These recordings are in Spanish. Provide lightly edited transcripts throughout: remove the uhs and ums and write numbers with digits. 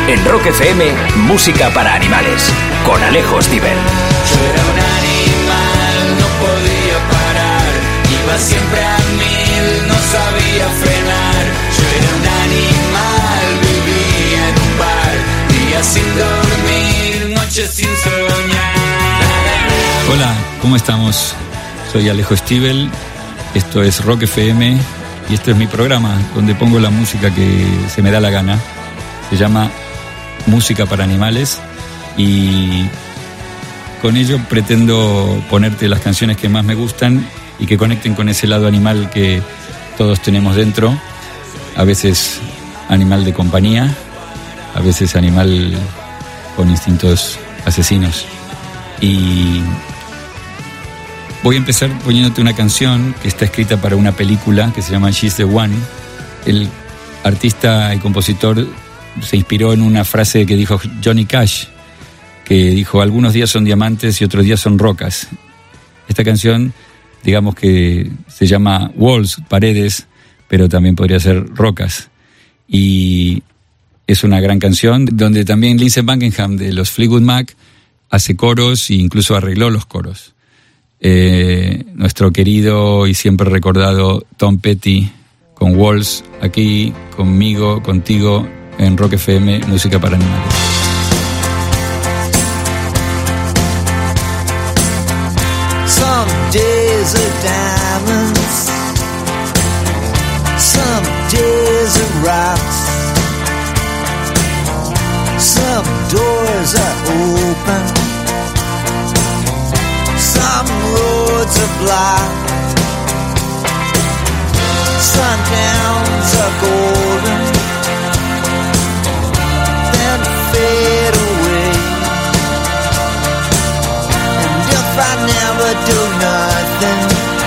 En Rock FM, música para animales, con Alejo Stivel. Yo era un animal, no podía parar, iba siempre a mil, no sabía frenar. Yo era un animal, vivía en un bar, días sin dormir, noches sin soñar. Hola, ¿cómo estamos? Soy Alejo Stivel, esto es Rock FM y este es mi programa donde pongo la música que se me da la gana. Se llama Música para Animales y con ello pretendo ponerte las canciones que más me gustan y que conecten con ese lado animal que todos tenemos dentro. A veces animal de compañía, a veces animal con instintos asesinos. Y voy a empezar poniéndote una canción que está escrita para una película que se llama She's the One. El artista y compositor se inspiró en una frase que dijo Johnny Cash, que dijo: algunos días son diamantes y otros días son rocas. Esta canción, digamos que se llama Walls, paredes, pero también podría ser rocas. Y es una gran canción donde también Lindsey Buckingham de los Fleetwood Mac hace coros e incluso arregló los coros. Nuestro querido y siempre recordado Tom Petty con Walls, aquí conmigo, contigo, en Rock FM, música para animales. Some days are diamonds, some days are rocks, some doors are open, some roads are blocked, sundowns are golden, fade away. And if I never do nothing,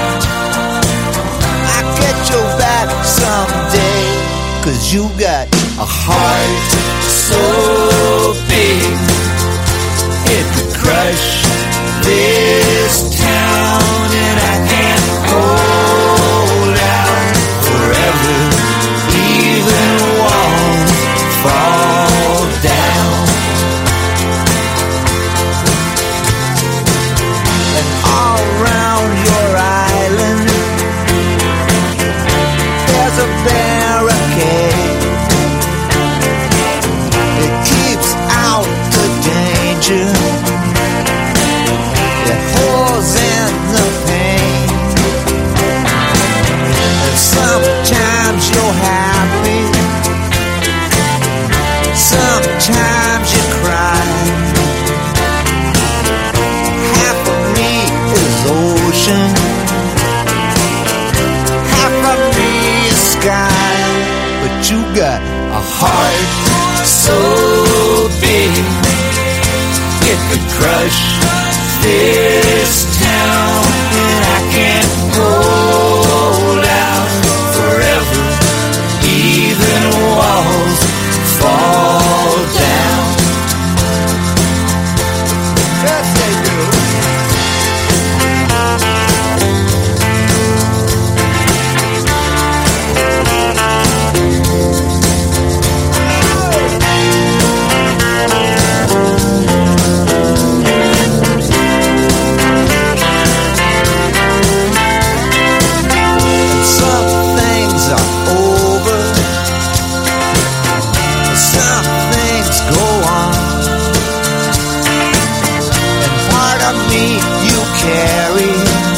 I'll get you back someday. 'Cause you got a heart so big it could crush this town, and I can't hold out forever. Even walls fall down, and all around your island there's a barricade. It keeps out the danger, it holds in the pain, and sometimes you're happy, sometimes you cry. Half of me is ocean, half of me is sky. But you got a heart so big it could crush this town, and I can't hold out forever. Even walls fall down. Yes, they do. Some things are over, some things go on, and part of me you carry,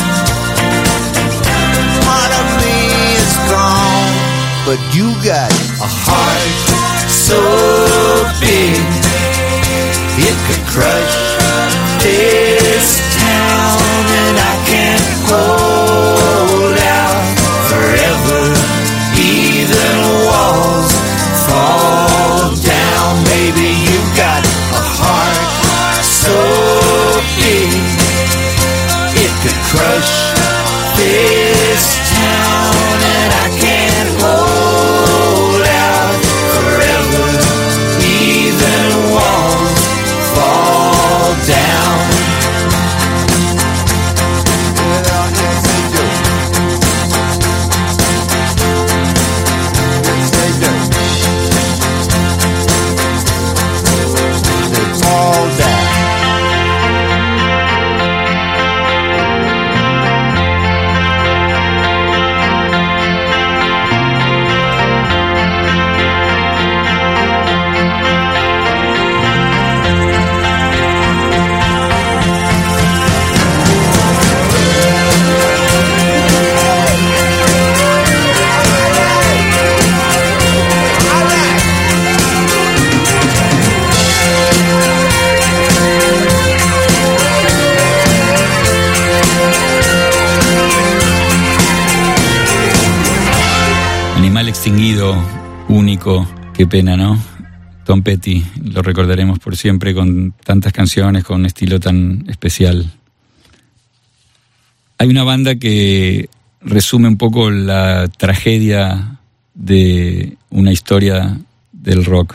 part of me is gone. But you got a heart so big it could crush this town, and I can't hold out forever. Even walls fall down. Baby, you got a heart so big it could crush this town, and I can't hold out forever. Even walls fall animal extinguido, único, qué pena, ¿no? Tom Petty, lo recordaremos por siempre con tantas canciones, con un estilo tan especial. Hay una banda que resume un poco la tragedia de una historia del rock.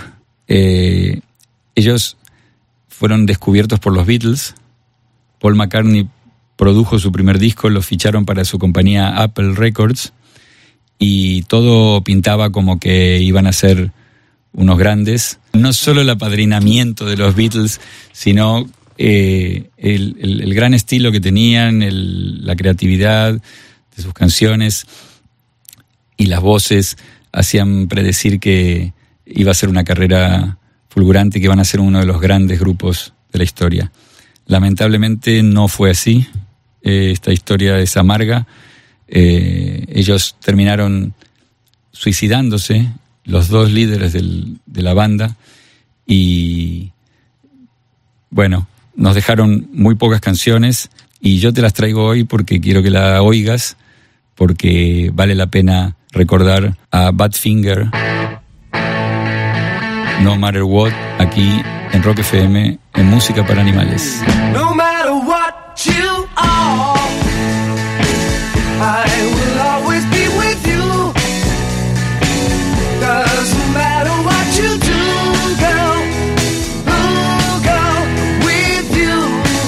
Ellos fueron descubiertos por los Beatles. Paul McCartney produjo su primer disco, lo ficharon para su compañía Apple Records y todo pintaba como que iban a ser unos grandes. No solo el apadrinamiento de los Beatles, sino el gran estilo que tenían, la creatividad de sus canciones y las voces hacían predecir que iba a ser una carrera fulgurante y que iban a ser uno de los grandes grupos de la historia. Lamentablemente no fue así. Esta historia es amarga. Ellos terminaron suicidándose, los dos líderes de la banda, y bueno, nos dejaron muy pocas canciones y yo te las traigo hoy porque quiero que la oigas, porque vale la pena recordar a Badfinger, No Matter What, aquí en Rock FM, en Música para Animales. No matter what you are, I will always be with you. Doesn't matter what you do, girl, ooh, girl, with you.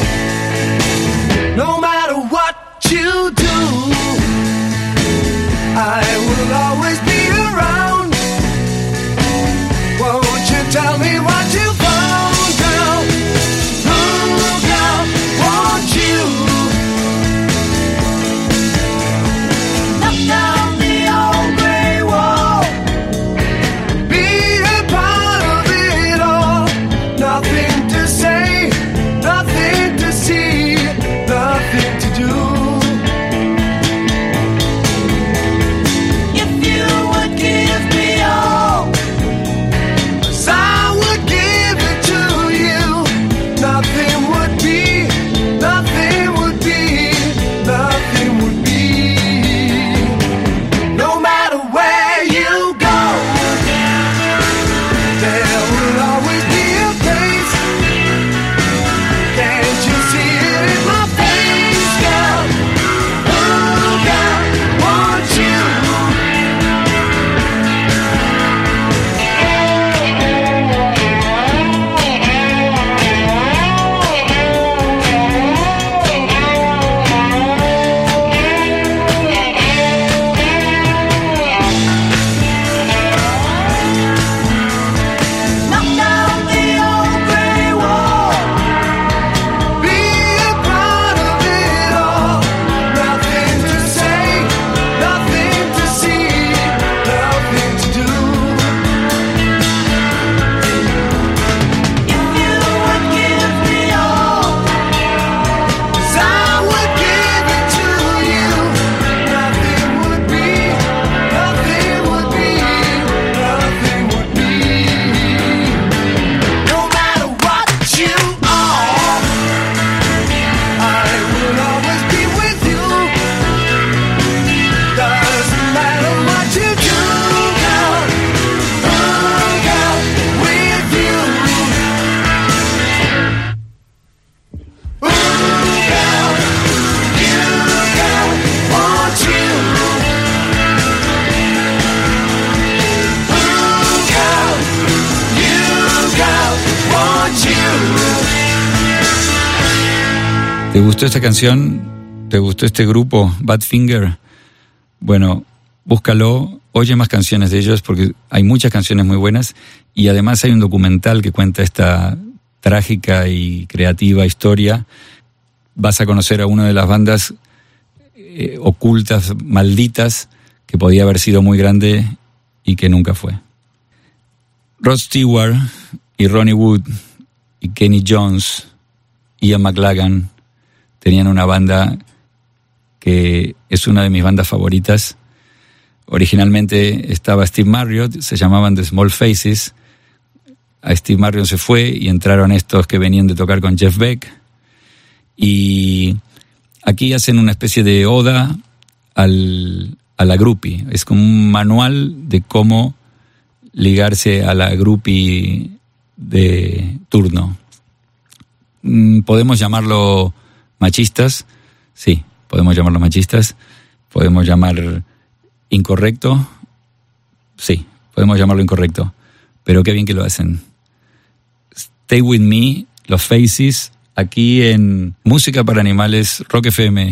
No matter what you do, I will always be around. Won't you tell me what you found, girl? Ooh, girl, won't you? Knock down the old gray wall. Be a part of it all. Nothing to say, nothing to see, nothing to do. If you would give me all, I would give it to you. Nothing would be, nothing would be, nothing would be. No matter where you go, there will always be a place. Can't you see it in my face, girl? Ooh, girl, won't you? Knock down the old gray wall. Be a part of it all. Nothing to say, nothing to see, nothing to do. If you would give me all, I would give it to you. Nothing would be, nothing would be, nothing would be. No matter what you are, I will always be with you. Doesn't matter what you do, girl. Oh, girl, with you. Ooh, girl, you, girl, want you. Ooh, girl, you, girl, want you. ¿Te gustó esta canción? ¿Te gustó este grupo, Badfinger? Bueno, búscalo, oye más canciones de ellos porque hay muchas canciones muy buenas y además hay un documental que cuenta esta trágica y creativa historia. Vas a conocer a una de las bandas ocultas, malditas, que podía haber sido muy grande y que nunca fue. Rod Stewart y Ronnie Wood y Kenny Jones, Ian McLagan, tenían una banda que es una de mis bandas favoritas. Originalmente estaba Steve Marriott, se llamaban The Small Faces. A Steve Marriott se fue y entraron estos que venían de tocar con Jeff Beck. Y aquí hacen una especie de oda al a la groupie. Es como un manual de cómo ligarse a la groupie de turno. ¿Podemos llamarlo machistas? Sí, podemos llamarlo machistas. ¿Podemos llamar incorrecto? Sí, podemos llamarlo incorrecto. Pero qué bien que lo hacen. Stay With Me, los Faces, aquí en Música para Animales, Rock FM.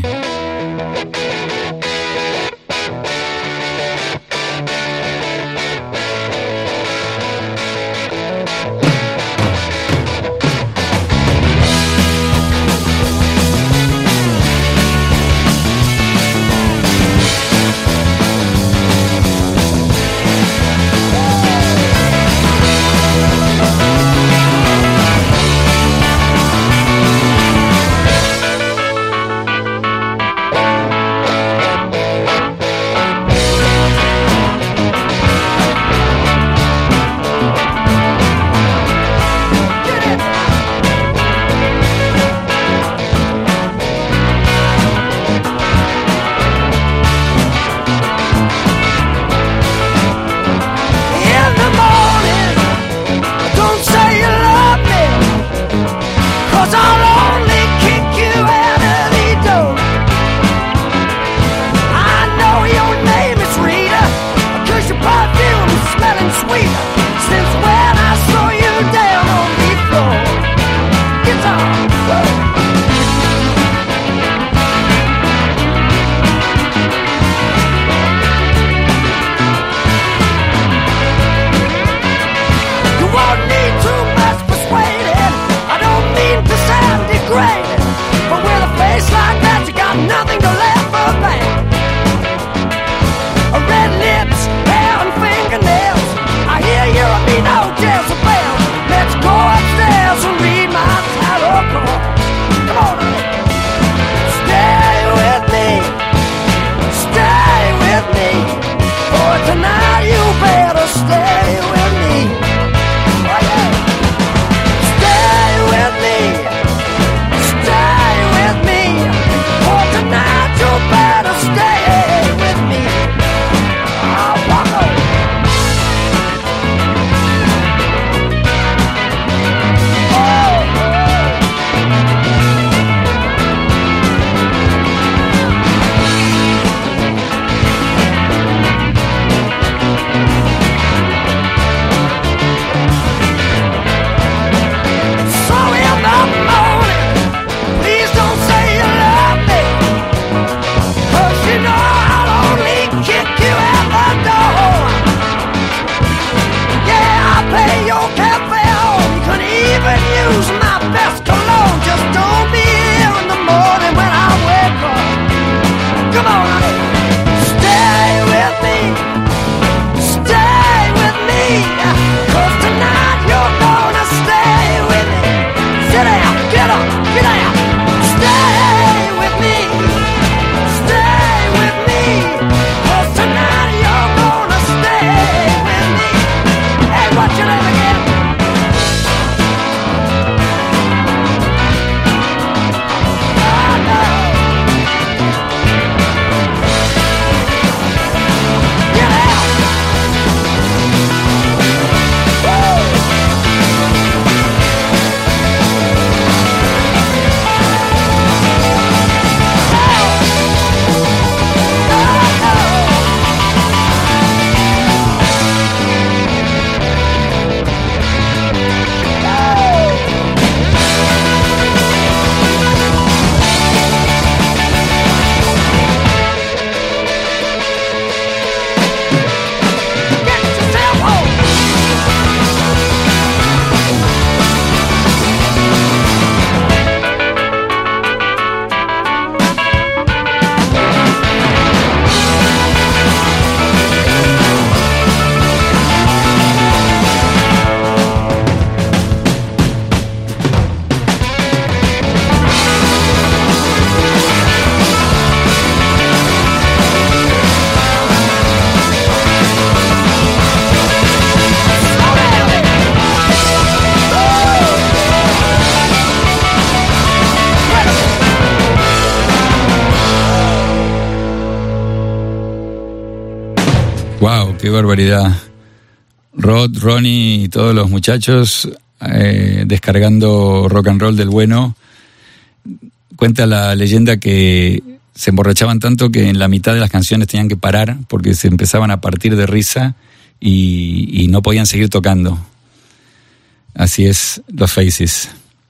qué barbaridad. Rod, Ronnie y todos los muchachos descargando rock and roll del bueno. Cuenta la leyenda que se emborrachaban tanto que en la mitad de las canciones tenían que parar porque se empezaban a partir de risa y no podían seguir tocando. Así es, los Faces.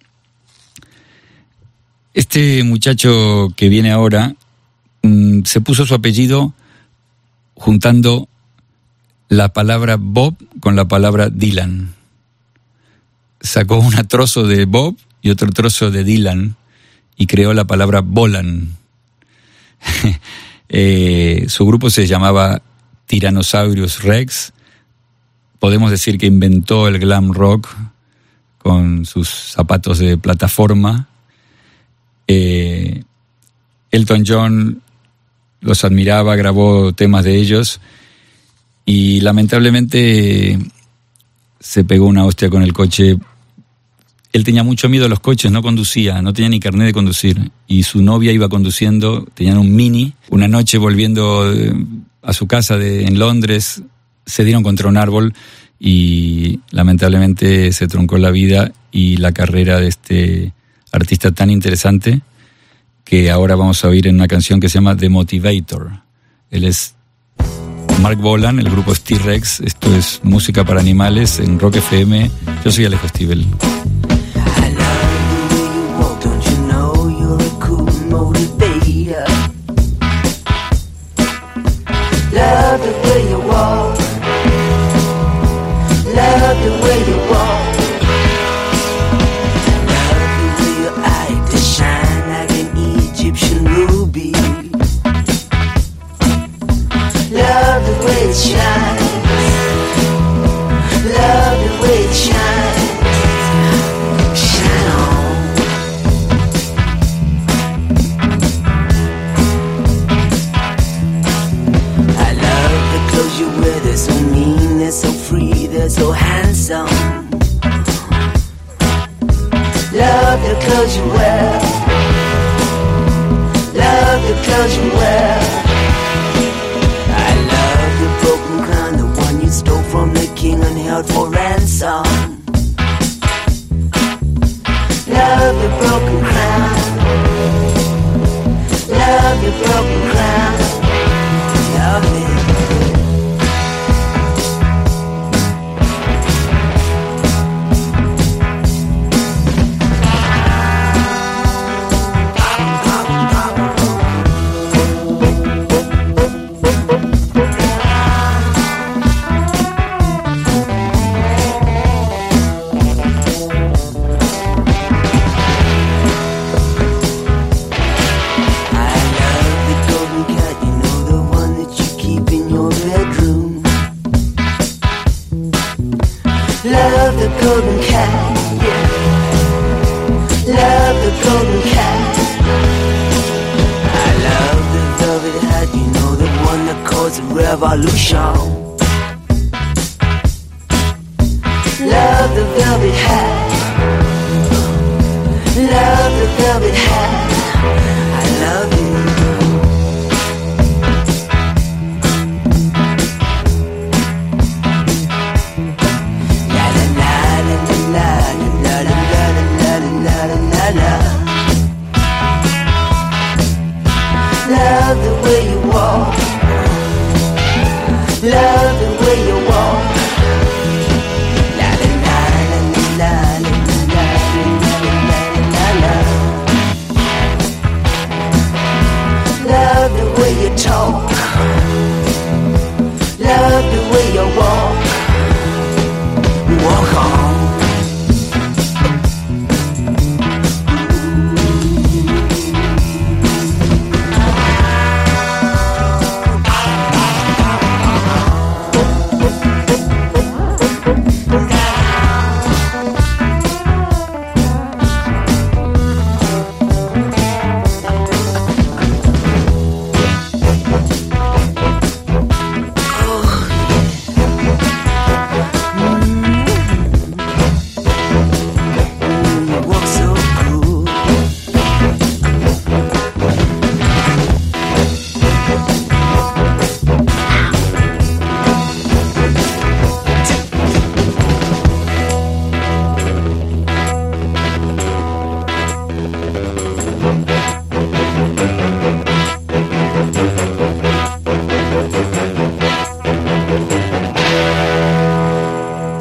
Este muchacho que viene ahora se puso su apellido juntando la palabra Bob con la palabra Dylan. Sacó un trozo de Bob y otro trozo de Dylan y creó la palabra Bolan. Su grupo se llamaba Tyrannosaurus Rex. Podemos decir que inventó el glam rock con sus zapatos de plataforma. Elton John los admiraba, grabó temas de ellos y lamentablemente se pegó una hostia con el coche. Él tenía mucho miedo a los coches, no conducía, no tenía ni carnet de conducir y su novia iba conduciendo, tenían un Mini. Una noche volviendo a su casa en Londres se dieron contra un árbol y lamentablemente se truncó la vida y la carrera de este artista tan interesante que ahora vamos a oír en una canción que se llama The Motivator. Él es Mark Bolan, el grupo es T-Rex. Esto es música para animales en Rock FM. Yo soy Alejo Stivel. Love the way you walk, love the way you walk, love the way your eyes they shine like an Egyptian ruby. Love the way it shines, love the way it shines, shine on. You wear, they're so mean, they're so free, they're so handsome. Love the clothes you wear, love the clothes you wear. I love the broken crown, the one you stole from the king and held for ransom. Love the broken crown, love the broken crown, love it. Golden cat, yeah. Love the golden cat. I love the velvet hat, you know, the one that caused a revolution. Love the velvet hat, love the velvet hat. I love it. Love the way you walk, love the way you walk. La la la la la.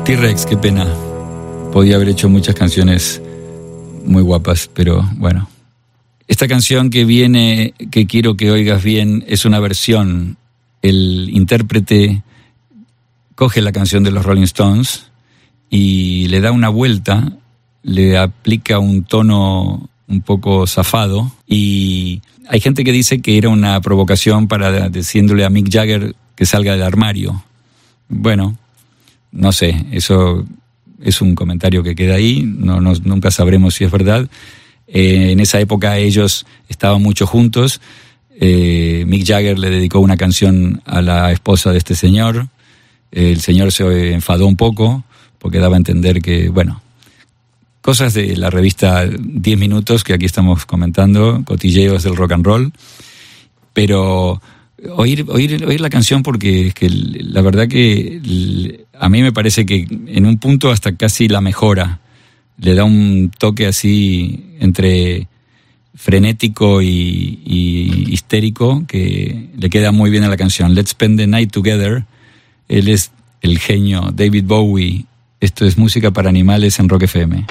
T-Rex, qué pena. Podía haber hecho muchas canciones muy guapas, pero bueno. Esta canción que viene, que quiero que oigas bien, es una versión. El intérprete coge la canción de los Rolling Stones y le da una vuelta, le aplica un tono un poco zafado, y hay gente que dice que era una provocación para diciéndole a Mick Jagger que salga del armario. Bueno, no sé, eso es un comentario que queda ahí, nunca sabremos si es verdad. En esa época ellos estaban mucho juntos. Mick Jagger le dedicó una canción a la esposa de este señor. El señor se enfadó un poco porque daba a entender que, bueno, cosas de la revista 10 Minutos que aquí estamos comentando, cotilleos del rock and roll. Pero oír la canción, porque es que la verdad que a mí me parece que en un punto hasta casi la mejora. Le da un toque así entre frenético y histérico que le queda muy bien a la canción. Let's Spend the Night Together. Él es el genio David Bowie. Esto es Música para Animales en Rock FM.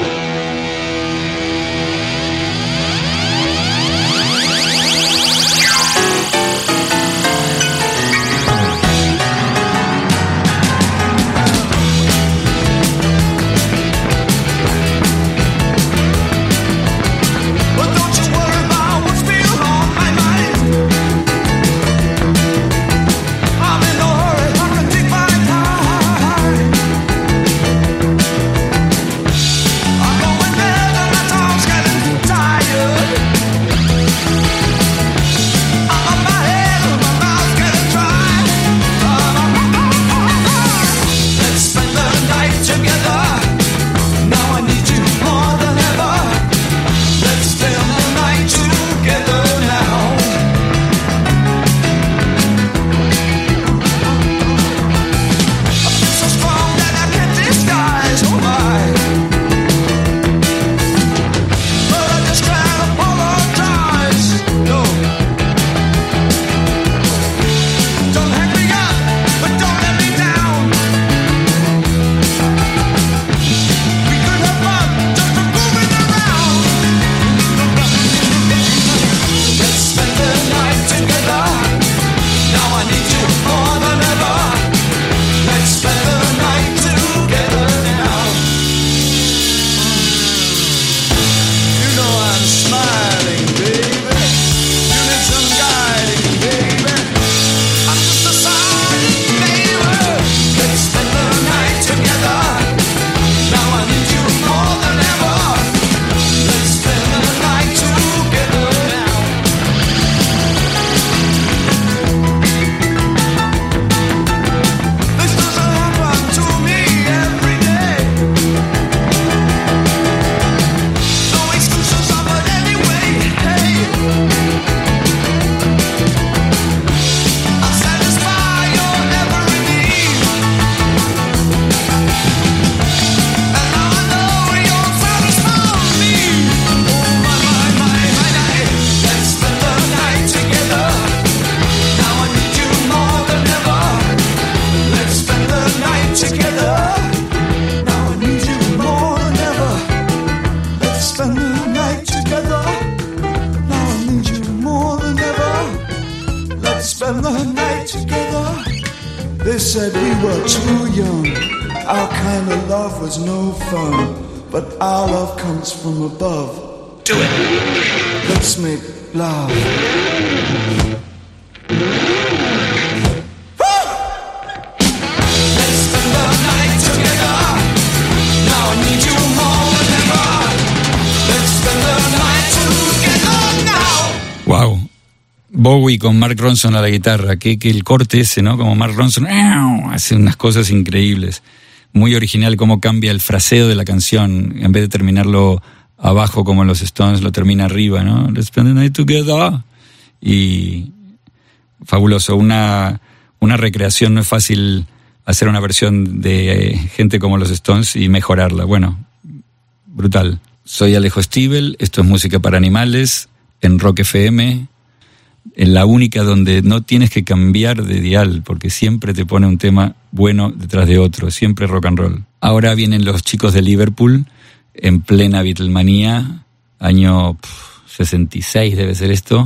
They said we were too young, our kind of love was no fun, but our love comes from above. Do it. Let's make love. Wow. Bowie con Mark Ronson a la guitarra, que el corte ese, ¿no? Como Mark Ronson hace unas cosas increíbles. Muy original cómo cambia el fraseo de la canción. En vez de terminarlo abajo como los Stones, lo termina arriba, ¿no? Let's spend the night together. Y fabuloso. Una recreación, no es fácil hacer una versión de gente como los Stones y mejorarla. Bueno, brutal. Soy Alejo Stivel, esto es Música para Animales en Rock FM. la única donde no tienes que cambiar de dial, porque siempre te pone un tema bueno detrás de otro, siempre rock and roll. Ahora vienen los chicos de Liverpool, en plena Beatlemanía, año 66 debe ser esto.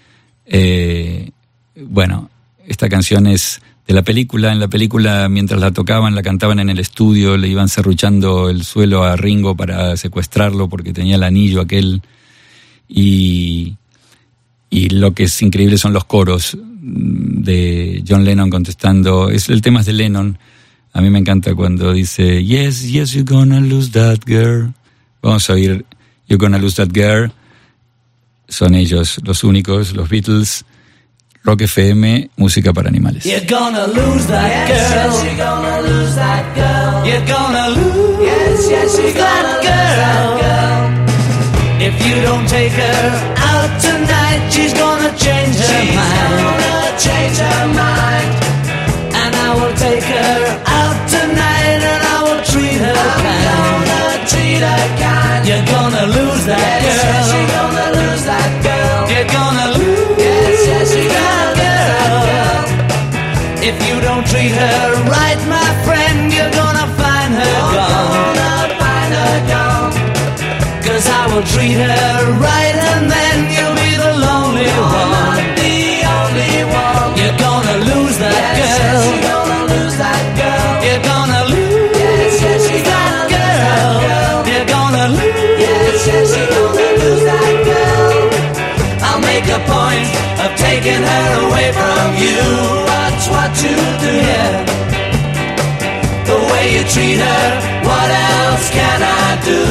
Bueno, esta canción es de la película. En la película, mientras la tocaban, la cantaban en el estudio, le iban serruchando el suelo a Ringo para secuestrarlo porque tenía el anillo aquel. Y lo que es increíble son los coros de John Lennon contestando. El tema es de Lennon. A mí me encanta cuando dice Yes, yes, you're gonna lose that girl. Vamos a oír You're gonna lose that girl. Son ellos los únicos, los Beatles. Rock FM, música para animales. You're gonna lose that girl. Yes, you're gonna lose that girl. You're gonna lose. Yes, yes, you're gonna lose that girl. If you don't take her out tonight, she's gonna change her mind. She's gonna change her mind. And I will take her out tonight, and I will treat her kind. I'm gonna treat her kind. You're gonna lose that girl. Yes, you're gonna lose that girl. You're gonna lose. Yes, yes, you're gonna lose that girl. If you don't treat her right, my friend, you're gonna find her gone. Gonna find her gone. 'Cause I will treat her right, and then you'll be the lonely one. The only one. You're gonna lose that girl. Yes, you're gonna lose that girl. You're gonna lose. Yes, yes, you're gonna lose that girl. You're gonna lose. Yes, yes, you're gonna lose that girl. I'll make a point of taking her away from you. Watch what you do, yeah. The way you treat her, what else can I do?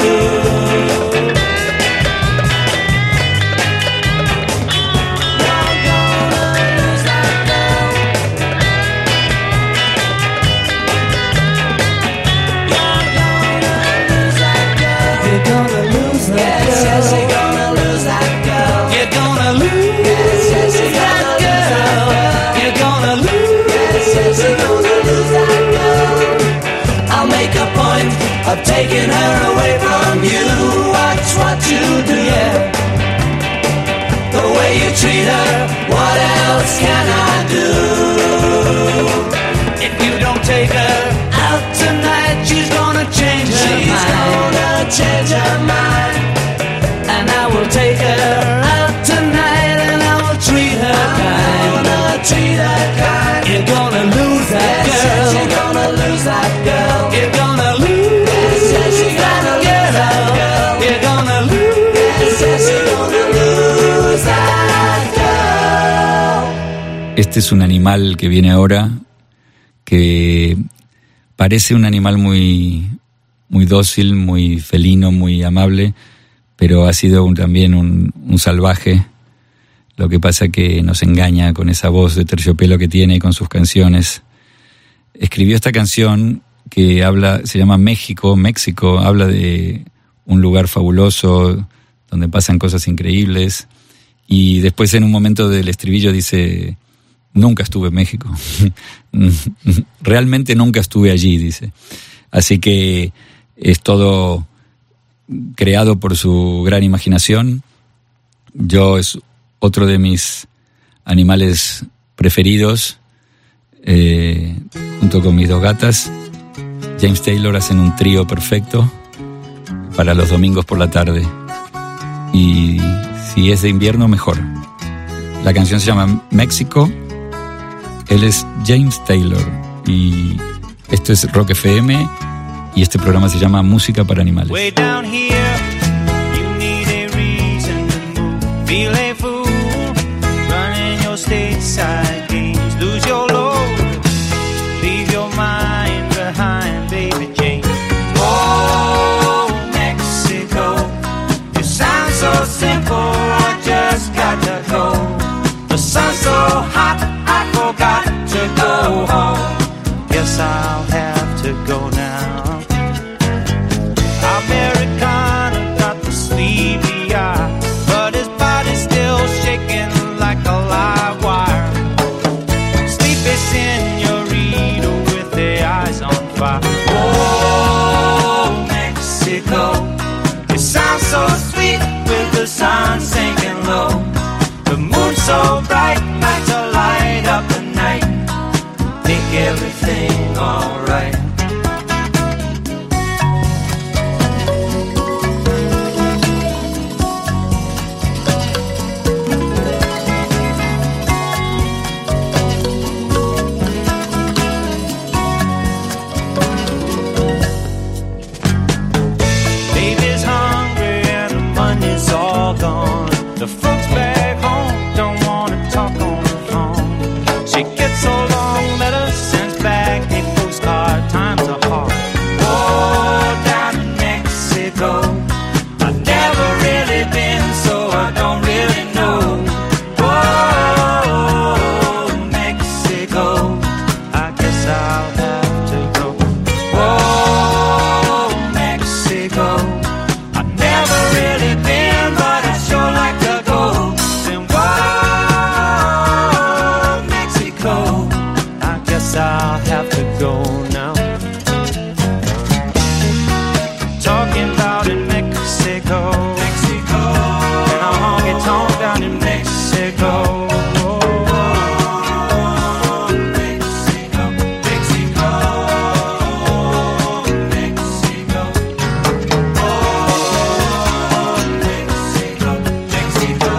Of taking her away from you. Watch what you do, yeah. The way you treat her, what else can I do? If you don't take her out tonight, she's gonna change her mind. She's gonna change her mind. And I will take her out tonight, and I will treat her kind. I'm gonna treat her kind. You're gonna lose that girl. Yes, you're gonna lose that girl. You're gonna lose. Este es un animal que viene ahora, que parece un animal muy, muy dócil, muy felino, muy amable, pero ha sido también un salvaje. Lo que pasa que nos engaña con esa voz de terciopelo que tiene y con sus canciones. Escribió esta canción que se llama México, habla de un lugar fabuloso donde pasan cosas increíbles, y después en un momento del estribillo dice: nunca estuve en México. Realmente nunca estuve allí, dice. Así que es todo creado por su gran imaginación. Yo es otro de mis animales preferidos, junto con mis dos gatas. James Taylor hacen un trío perfecto para los domingos por la tarde. Y si es de invierno, mejor. La canción se llama México. Él es James Taylor. Y esto es Rock FM. Y este programa se llama Música para Animales. Way down here, you need a reason to move. Feel a fool, running your stateside games. Lose your load, leave your mind behind, baby Jane. Oh, Mexico, you sound so simple, I just got to go. The sun's so hot, I forgot to go home. Guess I'll have to go now. Americana got the sleepy eye, but his body's still shaking like a live wire. Sleepy senorita with their eyes on fire. Oh, Mexico, it sounds so sweet with the sun sinking low. The moon's so bright, like to light up the night, make everything alright. Baby's hungry and the money's all gone. The folks back home don't wanna talk on the phone. She gets so long letters, sends back a postcard. Times are hard. Oh, down in Mexico, I've never really been, so I don't really know. Oh, Mexico, I guess I'll have to go. Oh, Mexico, I've never really been, but I sure like to go. Then whoa, Mexico, I guess I'll have to go now. Talking about in Mexico, Mexico, and a honky tonk down in Mexico. Mexico, Mexico, Mexico. Mexico, Mexico,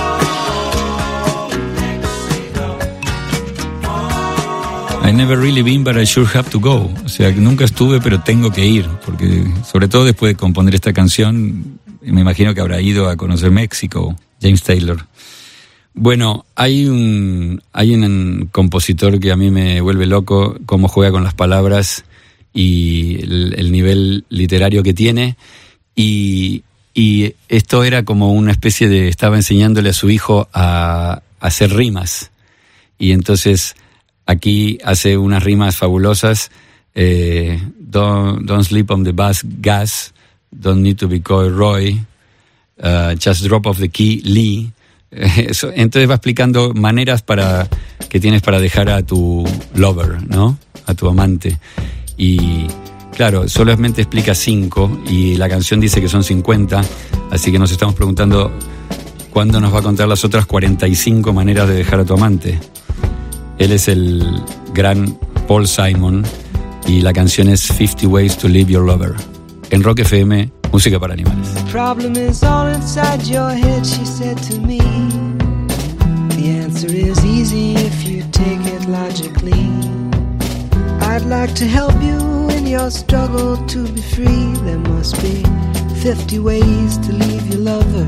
Mexico. I never really been, but I sure have to go. O sea, nunca estuve, pero tengo que ir, porque sobre todo después de componer esta canción, me imagino que habrá ido a conocer México, James Taylor. Bueno, hay un compositor que a mí me vuelve loco, cómo juega con las palabras y el nivel literario que tiene, y esto era como una especie de, estaba enseñándole a su hijo a hacer rimas, y entonces aquí hace unas rimas fabulosas. Don't sleep on the gas, don't need to be coy Roy, just drop off the key Lee. Entonces va explicando maneras que tienes para dejar a tu lover, ¿no? A tu amante. Y claro, solamente explica 5 y la canción dice que son 50, así que nos estamos preguntando cuándo nos va a contar las otras 45 maneras de dejar a tu amante. Él es el gran Paul Simon y la canción es 50 Ways to Leave Your Lover. En Rock FM, música para animales. The problem is all inside your head, she said to me. The answer is easy if you take it logically. I'd like to help you in your struggle to be free. There must be 50 ways to leave your lover.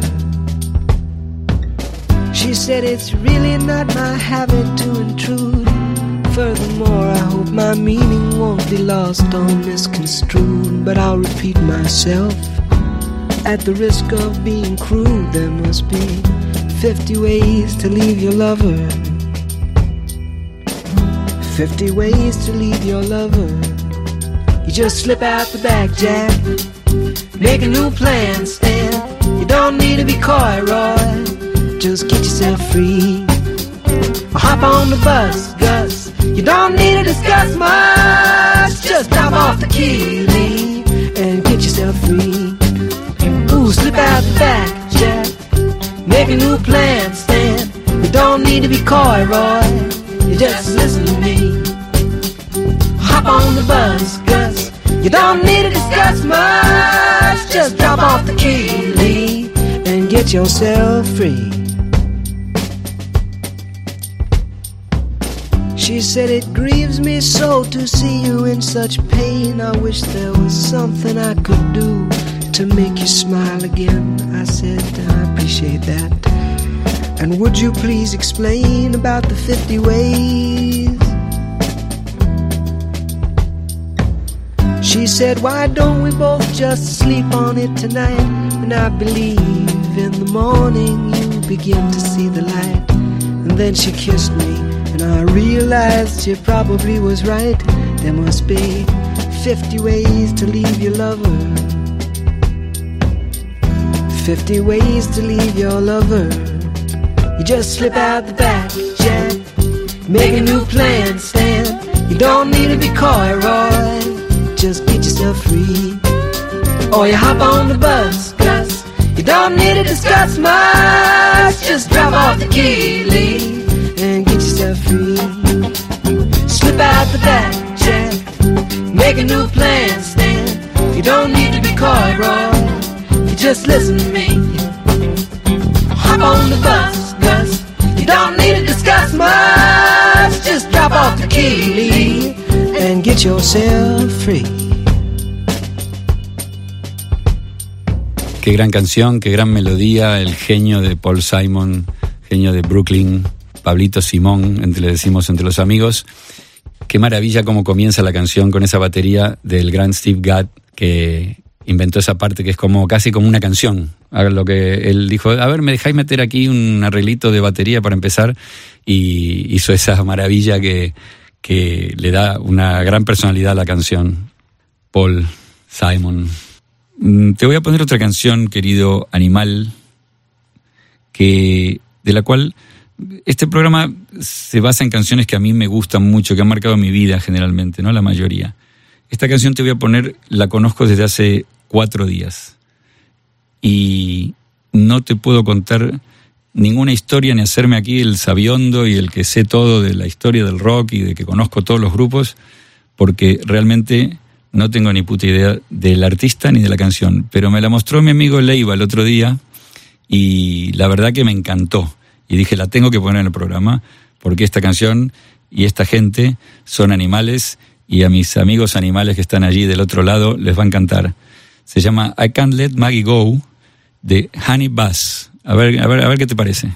She said it's really not my habit to intrude. Furthermore, I hope my meaning won't be lost or misconstrued. But I'll repeat myself at the risk of being crude. There must be 50 ways to leave your lover. 50 ways to leave your lover. You just slip out the back, Jack. Make a new plan, Stan. You don't need to be coy, Roy. Just get yourself free. Or hop on the bus, Gus. You don't need to discuss much. Just drop off the key, Lee, and get yourself free. Ooh, slip out the back, Jack. Make a new plan, Stan. You don't need to be coy, Roy. You just listen to me. Hop on the bus, Gus. You don't need to discuss much. Just drop off the key, Lee, and get yourself free. She said it grieves me so to see you in such pain. I wish there was something I could do to make you smile again. I said I appreciate that. And would you please explain about the 50 ways? She said, why don't we both just sleep on it tonight? And I believe in the morning you begin to see the light. And then she kissed me, and I realized she probably was right. There must be 50 ways to leave your lover. 50 ways to leave your lover. You just slip out the back, Jack. Make a new plan, Stan. You don't need to be coy, Roy. Just get yourself free. Or you hop on the bus, Gus. You You don't need to discuss much. Just drop off the key, leave, and get yourself free. Slip out the back, Jack. Make a new plan, Stan. You don't need to be coy, Roy. You just listen to me. Hop on the bus, Gus. You don't need to discuss much. Just drop off the key, leave, and get yourself free. Qué gran canción, qué gran melodía, el genio de Paul Simon, genio de Brooklyn, Pablito Simón, le decimos entre los amigos. Qué maravilla cómo comienza la canción con esa batería del gran Steve Gadd, que inventó esa parte que es como casi como una canción. Lo que él dijo, a ver, ¿me dejáis meter aquí un arreglito de batería para empezar? Y hizo esa maravilla que le da una gran personalidad a la canción. Paul Simon. Te voy a poner otra canción, querido animal, de la cual este programa se basa en canciones que a mí me gustan mucho, que han marcado mi vida generalmente, ¿no? La mayoría. Esta canción te voy a poner, la conozco desde hace 4 días. Y no te puedo contar ninguna historia ni hacerme aquí el sabiondo y el que sé todo de la historia del rock y de que conozco todos los grupos, porque realmente no tengo ni puta idea del artista ni de la canción. Pero me la mostró mi amigo Leiva el otro día y la verdad que me encantó. Y dije, la tengo que poner en el programa porque esta canción y esta gente son animales y a mis amigos animales que están allí del otro lado les va a encantar. Se llama I Can't Let Maggie Go de Honey Buzz. A ver qué te parece.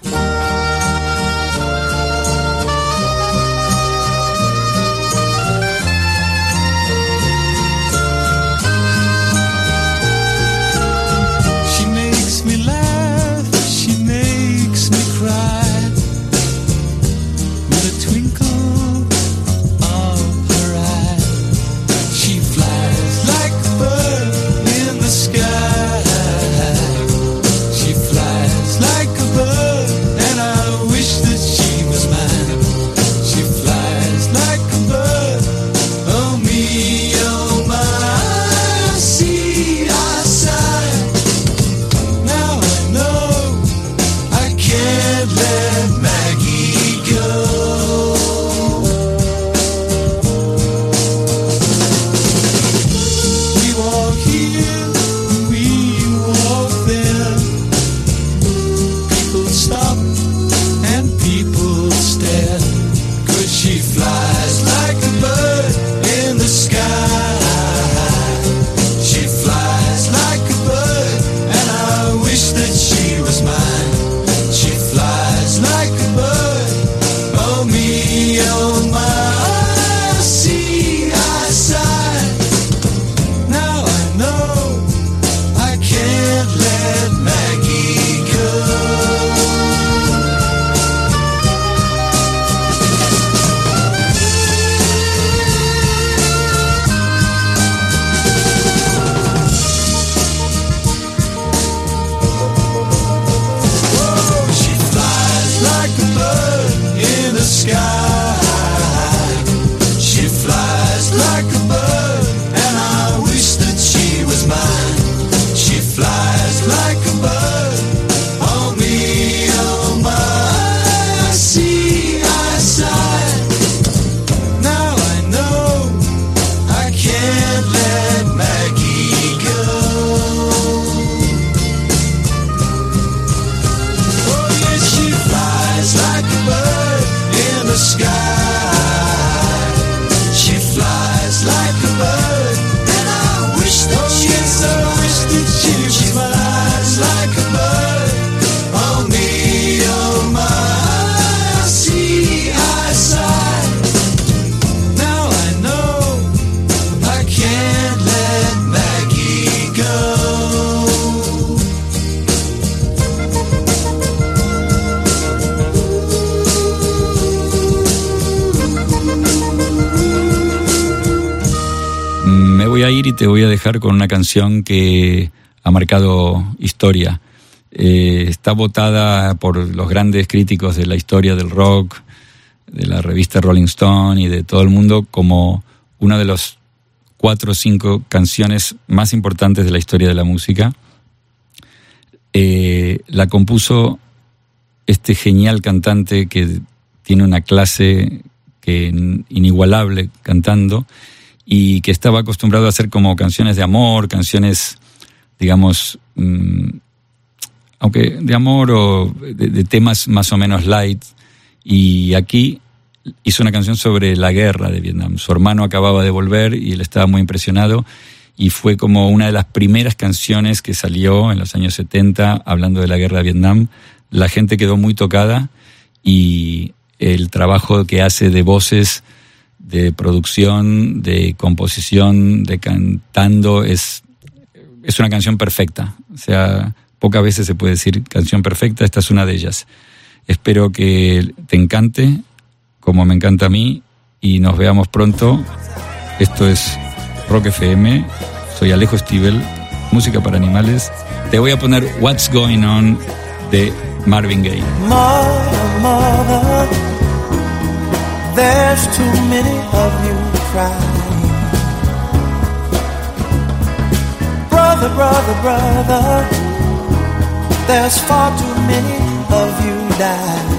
Y te voy a dejar con una canción que ha marcado historia. Está votada por los grandes críticos de la historia del rock, de la revista Rolling Stone y de todo el mundo como una de las 4 o 5 canciones más importantes de la historia de la música. la compuso este genial cantante que tiene una clase inigualable cantando y que estaba acostumbrado a hacer como canciones de amor, canciones, digamos, aunque de amor o de temas más o menos light. Y aquí hizo una canción sobre la guerra de Vietnam. Su hermano acababa de volver y él estaba muy impresionado y fue como una de las primeras canciones que salió en los años 70 hablando de la guerra de Vietnam. La gente quedó muy tocada y el trabajo que hace de voces, de producción, de composición, de cantando, es una canción perfecta. O sea, pocas veces se puede decir canción perfecta, esta es una de ellas. Espero que te encante, como me encanta a mí, y nos veamos pronto. Esto es Rock FM, soy Alejo Stivel, música para animales. Te voy a poner What's Going On de Marvin Gaye. Mother, mother, there's too many of you crying. Brother, brother, brother, there's far too many of you dying.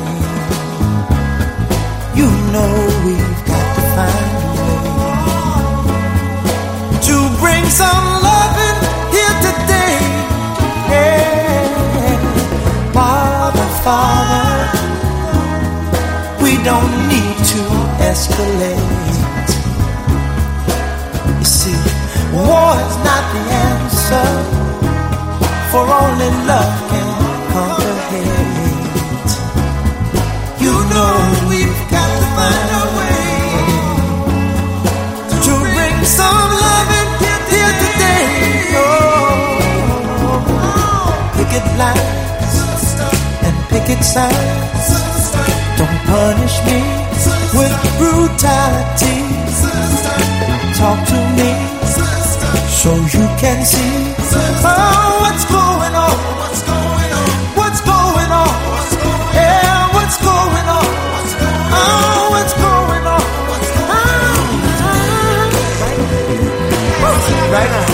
You know we've got to find a way to bring some loving here today. Yeah. Father, we don't need to escalate. You see, war is not the answer, for only love can conquer hate. You know we've got to find a way to bring some love in here today. Oh, picket lines, picket signs, don't punish me with brutality. Talk to me so you can see what's going on. What's going on? Yeah, what's going on? Oh, what's going on? Right now.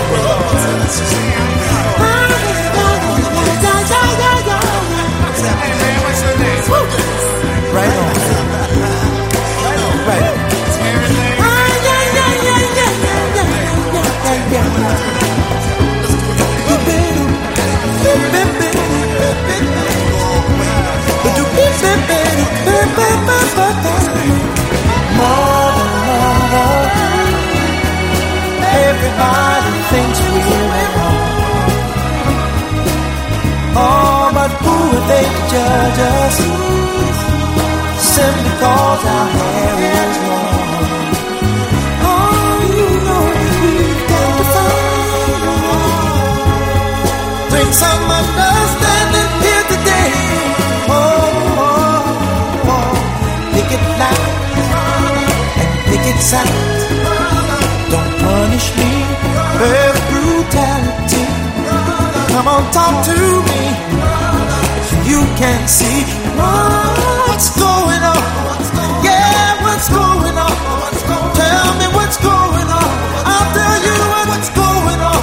Right on. Right on. Right on. Mother, everybody thinks we're at home. Oh, but who are they to judge us? Simply cause our hair is long. Oh, you know we've got to find a way. Bring some understanding here today. Picket lines and picket signs. Don't punish me with brutality. Come on, talk to me so you can see what's going on. Yeah, what's going on? Tell me what's going on. I'll tell you what's going on.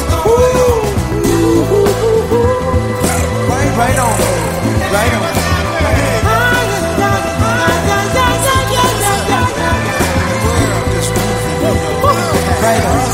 Right on, right on. Right on.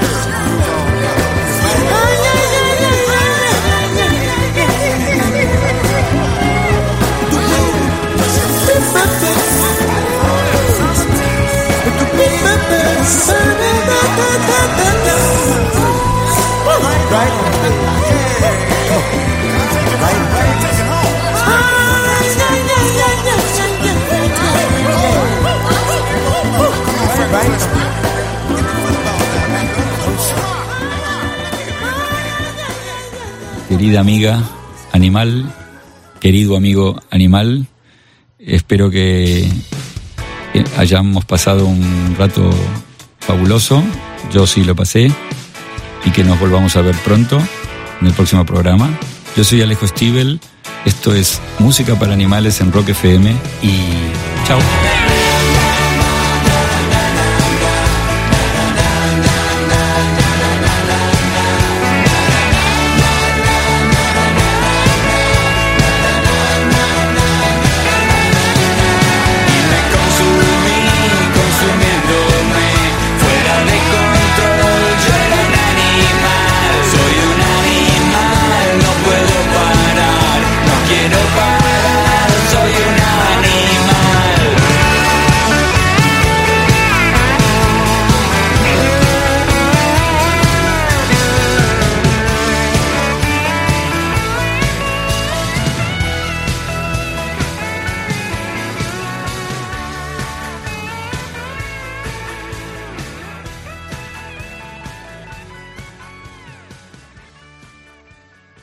Querida amiga animal, querido amigo animal, espero que hayamos pasado un rato fabuloso, yo sí lo pasé, y que nos volvamos a ver pronto en el próximo programa. Yo soy Alejo Stivel, esto es Música para Animales en Rock FM y chao.